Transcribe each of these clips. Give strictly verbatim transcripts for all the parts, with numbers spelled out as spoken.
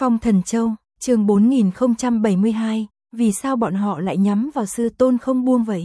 Phong Thần Châu, chương bốn nghìn không trăm bảy mươi hai, vì sao bọn họ lại nhắm vào sư tôn không buông vậy?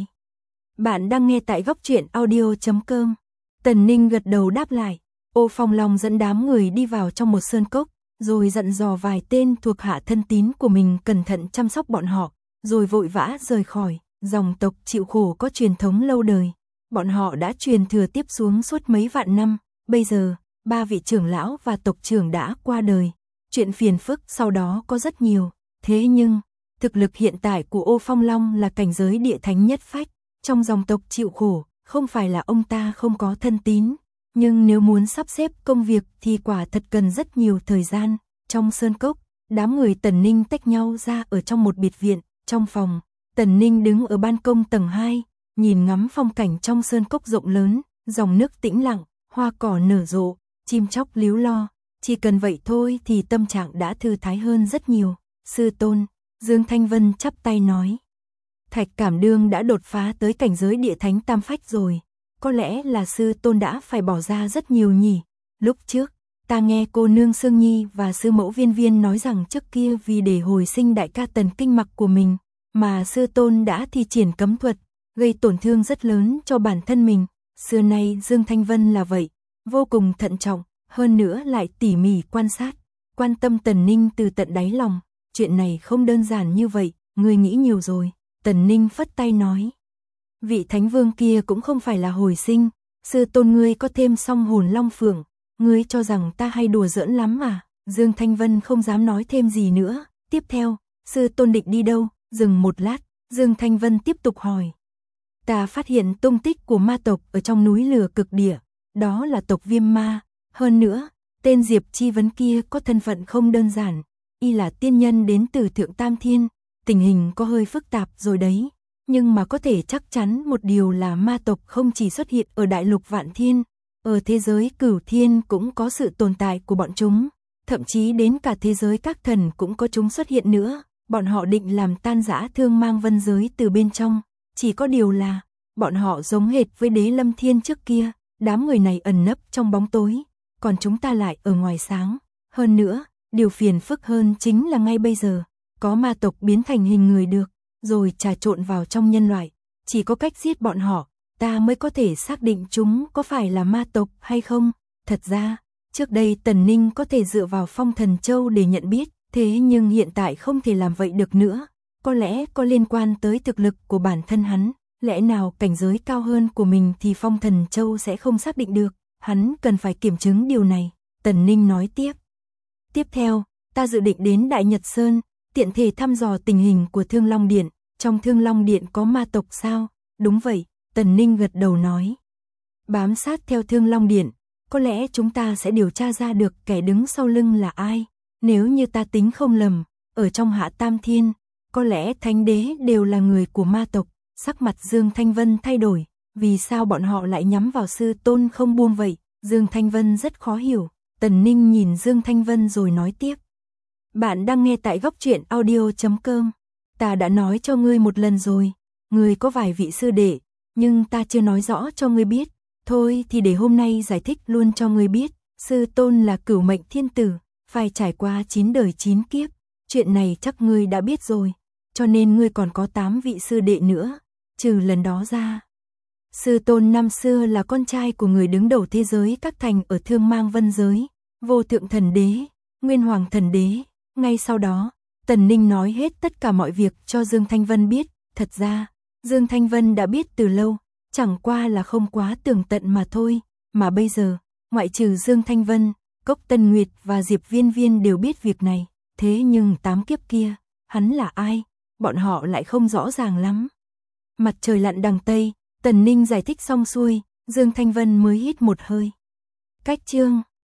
Bạn đang nghe tại góc truyện audio chấm com. Tần Ninh gật đầu đáp lại. Ô Phong Long dẫn đám người đi vào trong một sơn cốc, rồi dặn dò vài tên thuộc hạ thân tín của mình cẩn thận chăm sóc bọn họ, rồi vội vã rời khỏi. Dòng tộc chịu khổ có truyền thống lâu đời, bọn họ đã truyền thừa tiếp xuống suốt mấy vạn năm. Bây giờ, ba vị trưởng lão và tộc trưởng đã qua đời. Chuyện phiền phức sau đó có rất nhiều, thế nhưng, thực lực hiện tại của Ô Phong Long là cảnh giới địa thánh nhất phách, trong dòng tộc chịu khổ, không phải là ông ta không có thân tín, nhưng nếu muốn sắp xếp công việc thì quả thật cần rất nhiều thời gian. Trong sơn cốc, đám người Tần Ninh tách nhau ra ở trong một biệt viện, trong phòng, Tần Ninh đứng ở ban công tầng hai, nhìn ngắm phong cảnh trong sơn cốc rộng lớn, dòng nước tĩnh lặng, hoa cỏ nở rộ, chim chóc líu lo. Chỉ cần vậy thôi thì tâm trạng đã thư thái hơn rất nhiều. Sư tôn, Dương Thanh Vân chắp tay nói. Thạch Cảm Đương đã đột phá tới cảnh giới địa thánh tam phách rồi. Có lẽ là sư tôn đã phải bỏ ra rất nhiều nhỉ. Lúc trước, ta nghe cô nương Sương Nhi và sư mẫu Viên Viên nói rằng trước kia vì để hồi sinh đại ca Tần Kinh Mặc của mình, mà sư tôn đã thi triển cấm thuật, gây tổn thương rất lớn cho bản thân mình. Xưa nay Dương Thanh Vân là vậy, vô cùng thận trọng, hơn nữa lại tỉ mỉ quan sát, quan tâm Tần Ninh từ tận đáy lòng. Chuyện này không đơn giản như vậy, ngươi nghĩ nhiều rồi. Tần Ninh phất tay nói. Vị thánh vương kia cũng không phải là hồi sinh, sư tôn ngươi có thêm song hồn long phượng, ngươi cho rằng ta hay đùa giỡn lắm à? Dương Thanh Vân không dám nói thêm gì nữa. Tiếp theo, sư tôn định đi đâu? Dừng một lát, Dương Thanh Vân tiếp tục hỏi. Ta phát hiện tung tích của ma tộc ở trong núi lửa cực địa, đó là tộc Viêm Ma. Hơn nữa, tên Diệp Chi Vấn kia có thân phận không đơn giản, y là tiên nhân đến từ Thượng Tam Thiên, tình hình có hơi phức tạp rồi đấy, nhưng mà có thể chắc chắn một điều là ma tộc không chỉ xuất hiện ở đại lục Vạn Thiên, ở thế giới Cửu Thiên cũng có sự tồn tại của bọn chúng, thậm chí đến cả thế giới các thần cũng có chúng xuất hiện nữa. Bọn họ định làm tan rã Thương Mang Vân giới từ bên trong, chỉ có điều là bọn họ giống hệt với Đế Lâm Thiên trước kia, đám người này ẩn nấp trong bóng tối, còn chúng ta lại ở ngoài sáng. Hơn nữa, điều phiền phức hơn chính là ngay bây giờ, có ma tộc biến thành hình người được, rồi trà trộn vào trong nhân loại. Chỉ có cách giết bọn họ, ta mới có thể xác định chúng có phải là ma tộc hay không. Thật ra, trước đây Tần Ninh có thể dựa vào Phong Thần Châu để nhận biết, thế nhưng hiện tại không thể làm vậy được nữa. Có lẽ có liên quan tới thực lực của bản thân hắn, lẽ nào cảnh giới cao hơn của mình thì Phong Thần Châu sẽ không xác định được. Hắn cần phải kiểm chứng điều này. Tần Ninh nói tiếp. Tiếp theo, ta dự định đến Đại Nhật Sơn, tiện thể thăm dò tình hình của Thương Long Điện. Trong Thương Long Điện có ma tộc sao? Đúng vậy, Tần Ninh gật đầu nói. Bám sát theo Thương Long Điện, có lẽ chúng ta sẽ điều tra ra được kẻ đứng sau lưng là ai. Nếu như ta tính không lầm, ở trong Hạ Tam Thiên, có lẽ Thánh Đế đều là người của ma tộc. Sắc mặt Dương Thanh Vân thay đổi. Vì sao bọn họ lại nhắm vào sư tôn không buông vậy? Dương Thanh Vân rất khó hiểu. Tần Ninh nhìn Dương Thanh Vân rồi nói tiếp. Bạn đang nghe tại góc truyện audio chấm com. Ta đã nói cho ngươi một lần rồi. Ngươi có vài vị sư đệ, nhưng ta chưa nói rõ cho ngươi biết. Thôi thì để hôm nay giải thích luôn cho ngươi biết. Sư tôn là cửu mệnh thiên tử, phải trải qua chín đời chín kiếp. Chuyện này chắc ngươi đã biết rồi. Cho nên ngươi còn có tám vị sư đệ nữa. Trừ lần đó ra, sư tôn năm xưa là con trai của người đứng đầu thế giới các thành ở Thương Mang Vân giới, Vô Thượng Thần Đế, Nguyên Hoàng Thần Đế. Ngay sau đó, Tần Ninh nói hết tất cả mọi việc cho Dương Thanh Vân biết. Thật ra, Dương Thanh Vân đã biết từ lâu, chẳng qua là không quá tường tận mà thôi. Mà bây giờ, ngoại trừ Dương Thanh Vân, Cốc Tân Nguyệt và Diệp Viên Viên đều biết việc này. Thế nhưng tám kiếp kia, hắn là ai? Bọn họ lại không rõ ràng lắm. Mặt trời lặn đằng Tây, Tần Ninh giải thích xong xuôi, Dương Thanh Vân mới hít một hơi. Cách chương